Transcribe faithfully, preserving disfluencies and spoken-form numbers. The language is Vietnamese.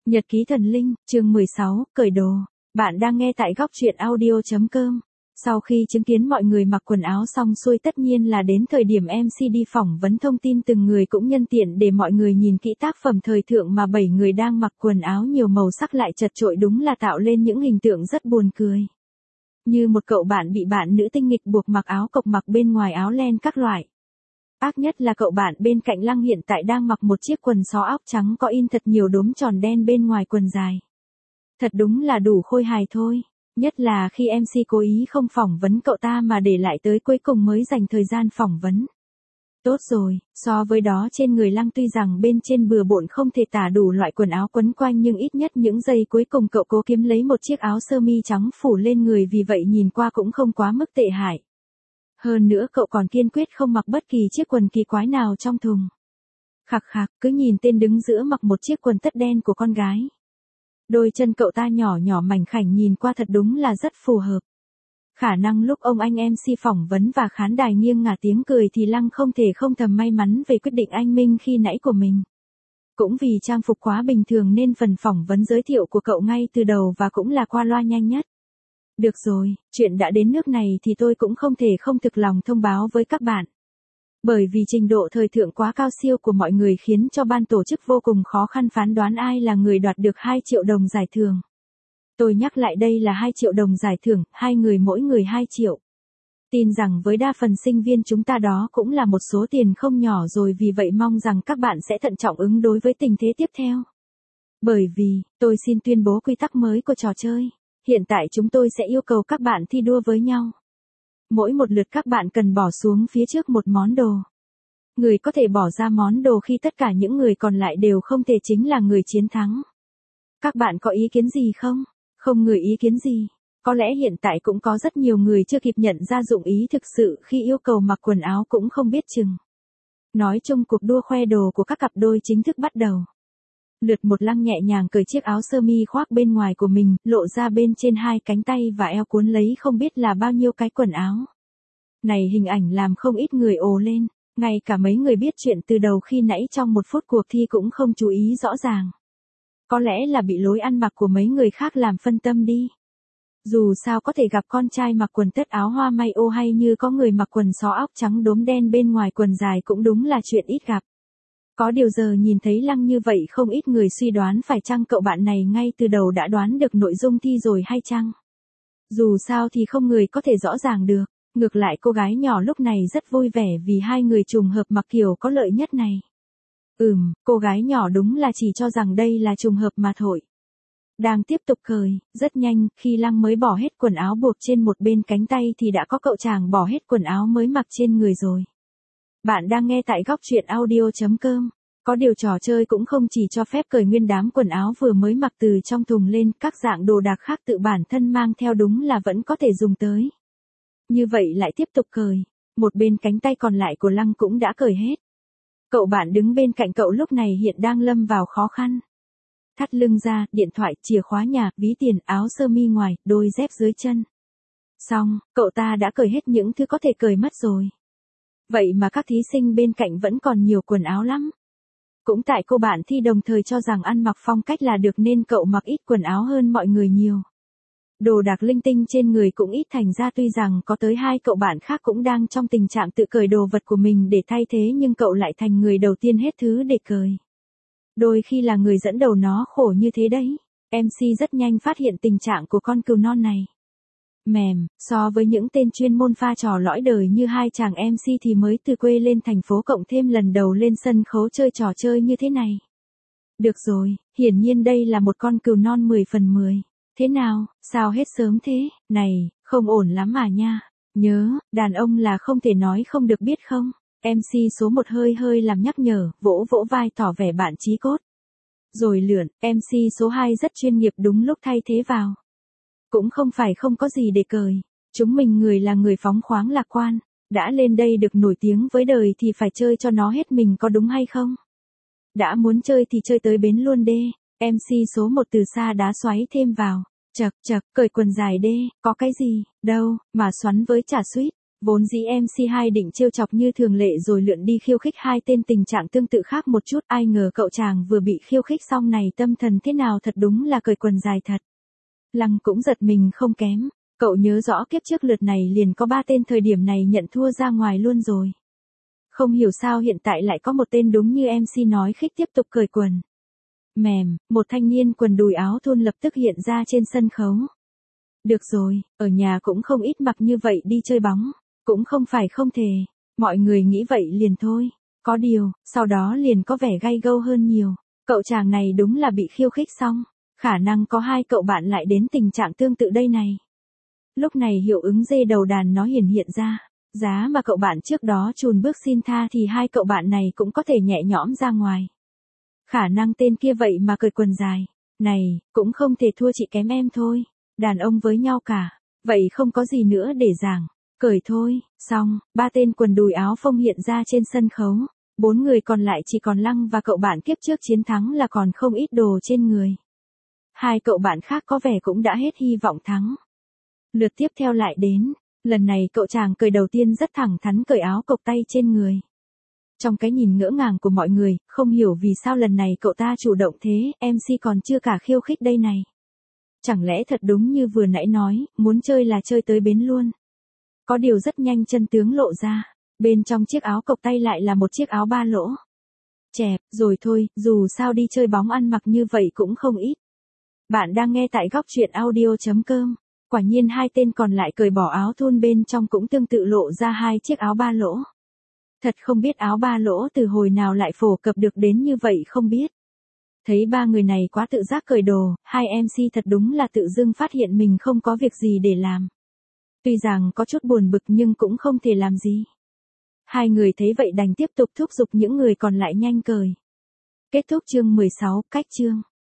Nhật ký thần linh, chương mười sáu, cởi đồ. Bạn đang nghe tại góc truyện audio chấm com. Sau khi chứng kiến mọi người mặc quần áo xong xuôi, tất nhiên là đến thời điểm em xê đi phỏng vấn thông tin từng người, cũng nhân tiện để mọi người nhìn kỹ tác phẩm thời thượng mà bảy người đang mặc quần áo nhiều màu sắc lại chật chội, đúng là tạo lên những hình tượng rất buồn cười. Như một cậu bạn bị bạn nữ tinh nghịch buộc mặc áo cộc, mặc bên ngoài áo len các loại. Ác nhất là cậu bạn bên cạnh Lăng hiện tại đang mặc một chiếc quần xó óc trắng có in thật nhiều đốm tròn đen bên ngoài quần dài. Thật đúng là đủ khôi hài thôi. Nhất là khi em xê cố ý không phỏng vấn cậu ta mà để lại tới cuối cùng mới dành thời gian phỏng vấn. Tốt rồi, so với đó trên người Lăng tuy rằng bên trên bừa bộn không thể tả đủ loại quần áo quấn quanh, nhưng ít nhất những giây cuối cùng cậu cố kiếm lấy một chiếc áo sơ mi trắng phủ lên người, vì vậy nhìn qua cũng không quá mức tệ hại. Hơn nữa cậu còn kiên quyết không mặc bất kỳ chiếc quần kỳ quái nào trong thùng. Khạc khạc, cứ nhìn tên đứng giữa mặc một chiếc quần tất đen của con gái. Đôi chân cậu ta nhỏ nhỏ mảnh khảnh, nhìn qua thật đúng là rất phù hợp. Khả năng lúc ông anh em xê phỏng vấn và khán đài nghiêng ngả tiếng cười thì Lăng không thể không thầm may mắn về quyết định anh minh khi nãy của mình. Cũng vì trang phục quá bình thường nên phần phỏng vấn giới thiệu của cậu ngay từ đầu và cũng là qua loa nhanh nhất. Được rồi, chuyện đã đến nước này thì tôi cũng không thể không thực lòng thông báo với các bạn. Bởi vì trình độ thời thượng quá cao siêu của mọi người khiến cho ban tổ chức vô cùng khó khăn phán đoán ai là người đoạt được hai triệu đồng giải thưởng. Tôi nhắc lại, đây là hai triệu đồng giải thưởng, hai người mỗi người hai triệu. Tin rằng với đa phần sinh viên chúng ta đó cũng là một số tiền không nhỏ rồi, vì vậy mong rằng các bạn sẽ thận trọng ứng đối với tình thế tiếp theo. Bởi vì, tôi xin tuyên bố quy tắc mới của trò chơi. Hiện tại chúng tôi sẽ yêu cầu các bạn thi đua với nhau. Mỗi một lượt các bạn cần bỏ xuống phía trước một món đồ. Người có thể bỏ ra món đồ khi tất cả những người còn lại đều không thể chính là người chiến thắng. Các bạn có ý kiến gì không? Không người ý kiến gì. Có lẽ hiện tại cũng có rất nhiều người chưa kịp nhận ra dụng ý thực sự khi yêu cầu mặc quần áo cũng không biết chừng. Nói chung cuộc đua khoe đồ của các cặp đôi chính thức bắt đầu. Lượt một, Lăng nhẹ nhàng cởi chiếc áo sơ mi khoác bên ngoài của mình, lộ ra bên trên hai cánh tay và eo cuốn lấy không biết là bao nhiêu cái quần áo. Này hình ảnh làm không ít người ồ lên, ngay cả mấy người biết chuyện từ đầu khi nãy trong một phút cuộc thi cũng không chú ý rõ ràng. Có lẽ là bị lối ăn mặc của mấy người khác làm phân tâm đi. Dù sao có thể gặp con trai mặc quần tất áo hoa may ô hay như có người mặc quần xó óc trắng đốm đen bên ngoài quần dài cũng đúng là chuyện ít gặp. Có điều giờ nhìn thấy Lăng như vậy, không ít người suy đoán phải chăng cậu bạn này ngay từ đầu đã đoán được nội dung thi rồi hay chăng? Dù sao thì không người có thể rõ ràng được. Ngược lại cô gái nhỏ lúc này rất vui vẻ vì hai người trùng hợp mặc kiểu có lợi nhất này. Ừm, cô gái nhỏ đúng là chỉ cho rằng đây là trùng hợp mà thôi. Đang tiếp tục cười, rất nhanh, khi Lăng mới bỏ hết quần áo buộc trên một bên cánh tay thì đã có cậu chàng bỏ hết quần áo mới mặc trên người rồi. Bạn đang nghe tại góc truyện audio chấm com. Có điều trò chơi cũng không chỉ cho phép cởi nguyên đám quần áo vừa mới mặc từ trong thùng lên, các dạng đồ đạc khác tự bản thân mang theo đúng là vẫn có thể dùng tới. Như vậy lại tiếp tục cởi, một bên cánh tay còn lại của Lăng cũng đã cởi hết. Cậu bạn đứng bên cạnh cậu lúc này hiện đang lâm vào khó khăn. Thắt lưng ra, điện thoại, chìa khóa nhà, ví tiền, áo sơ mi ngoài, đôi dép dưới chân. Xong, cậu ta đã cởi hết những thứ có thể cởi mất rồi. Vậy mà các thí sinh bên cạnh vẫn còn nhiều quần áo lắm. Cũng tại cô bạn thi đồng thời cho rằng ăn mặc phong cách là được nên cậu mặc ít quần áo hơn mọi người nhiều. Đồ đạc linh tinh trên người cũng ít, thành ra tuy rằng có tới hai cậu bạn khác cũng đang trong tình trạng tự cởi đồ vật của mình để thay thế, nhưng cậu lại thành người đầu tiên hết thứ để cởi. Đôi khi là người dẫn đầu nó khổ như thế đấy. em xê rất nhanh phát hiện tình trạng của con cừu non này. Mềm, so với những tên chuyên môn pha trò lõi đời như hai chàng em xê thì mới từ quê lên thành phố cộng thêm lần đầu lên sân khấu chơi trò chơi như thế này. Được rồi, hiển nhiên đây là một con cừu non mười phần mười. Thế nào, sao hết sớm thế? Này, không ổn lắm à nha. Nhớ, đàn ông là không thể nói không được biết không? em xê số một hơi hơi làm nhắc nhở, vỗ vỗ vai tỏ vẻ bạn chí cốt. Rồi lượn, em xê số hai rất chuyên nghiệp đúng lúc thay thế vào. Cũng không phải không có gì để cởi. Chúng mình người là người phóng khoáng lạc quan. Đã lên đây được nổi tiếng với đời thì phải chơi cho nó hết mình, có đúng hay không? Đã muốn chơi thì chơi tới bến luôn đê. em xê số một từ xa đá xoáy thêm vào. Chật chật, cởi quần dài đê, có cái gì, đâu, mà xoắn với chả suýt. Vốn dĩ em xê hai định trêu chọc như thường lệ rồi lượn đi khiêu khích hai tên tình trạng tương tự khác một chút, ai ngờ cậu chàng vừa bị khiêu khích xong này tâm thần thế nào thật đúng là cởi quần dài thật. Lăng cũng giật mình không kém, cậu nhớ rõ kiếp trước lượt này liền có ba tên thời điểm này nhận thua ra ngoài luôn rồi. Không hiểu sao hiện tại lại có một tên đúng như em xê nói khích tiếp tục cởi quần. Mềm, một thanh niên quần đùi áo thun lập tức hiện ra trên sân khấu. Được rồi, ở nhà cũng không ít mặc như vậy đi chơi bóng, cũng không phải không thể, mọi người nghĩ vậy liền thôi. Có điều, sau đó liền có vẻ gay gâu hơn nhiều, cậu chàng này đúng là bị khiêu khích xong, khả năng có hai cậu bạn lại đến tình trạng tương tự đây này. Lúc này hiệu ứng dê đầu đàn nó hiển hiện ra, giá mà cậu bạn trước đó chùn bước xin tha thì hai cậu bạn này cũng có thể nhẹ nhõm ra ngoài. Khả năng tên kia vậy mà cởi quần dài, này, cũng không thể thua chị kém em thôi, đàn ông với nhau cả, vậy không có gì nữa để giảng, cởi thôi, xong, ba tên quần đùi áo phông hiện ra trên sân khấu, bốn người còn lại chỉ còn Lăng và cậu bạn kiếp trước chiến thắng là còn không ít đồ trên người. Hai cậu bạn khác có vẻ cũng đã hết hy vọng thắng. Lượt tiếp theo lại đến, lần này cậu chàng cởi đầu tiên rất thẳng thắn cởi áo cộc tay trên người. Trong cái nhìn ngỡ ngàng của mọi người, không hiểu vì sao lần này cậu ta chủ động thế, em xê còn chưa cả khiêu khích đây này. Chẳng lẽ thật đúng như vừa nãy nói, muốn chơi là chơi tới bến luôn. Có điều rất nhanh chân tướng lộ ra, bên trong chiếc áo cộc tay lại là một chiếc áo ba lỗ. Chẹp, rồi thôi, dù sao đi chơi bóng ăn mặc như vậy cũng không ít. Bạn đang nghe tại góc truyện audio chấm com. Quả nhiên hai tên còn lại cởi bỏ áo thun bên trong cũng tương tự lộ ra hai chiếc áo ba lỗ. Thật không biết áo ba lỗ từ hồi nào lại phổ cập được đến như vậy không biết. Thấy ba người này quá tự giác cởi đồ, hai em xê thật đúng là tự dưng phát hiện mình không có việc gì để làm. Tuy rằng có chút buồn bực nhưng cũng không thể làm gì. Hai người thấy vậy đành tiếp tục thúc giục những người còn lại nhanh cởi. Kết thúc chương mười sáu, cách chương.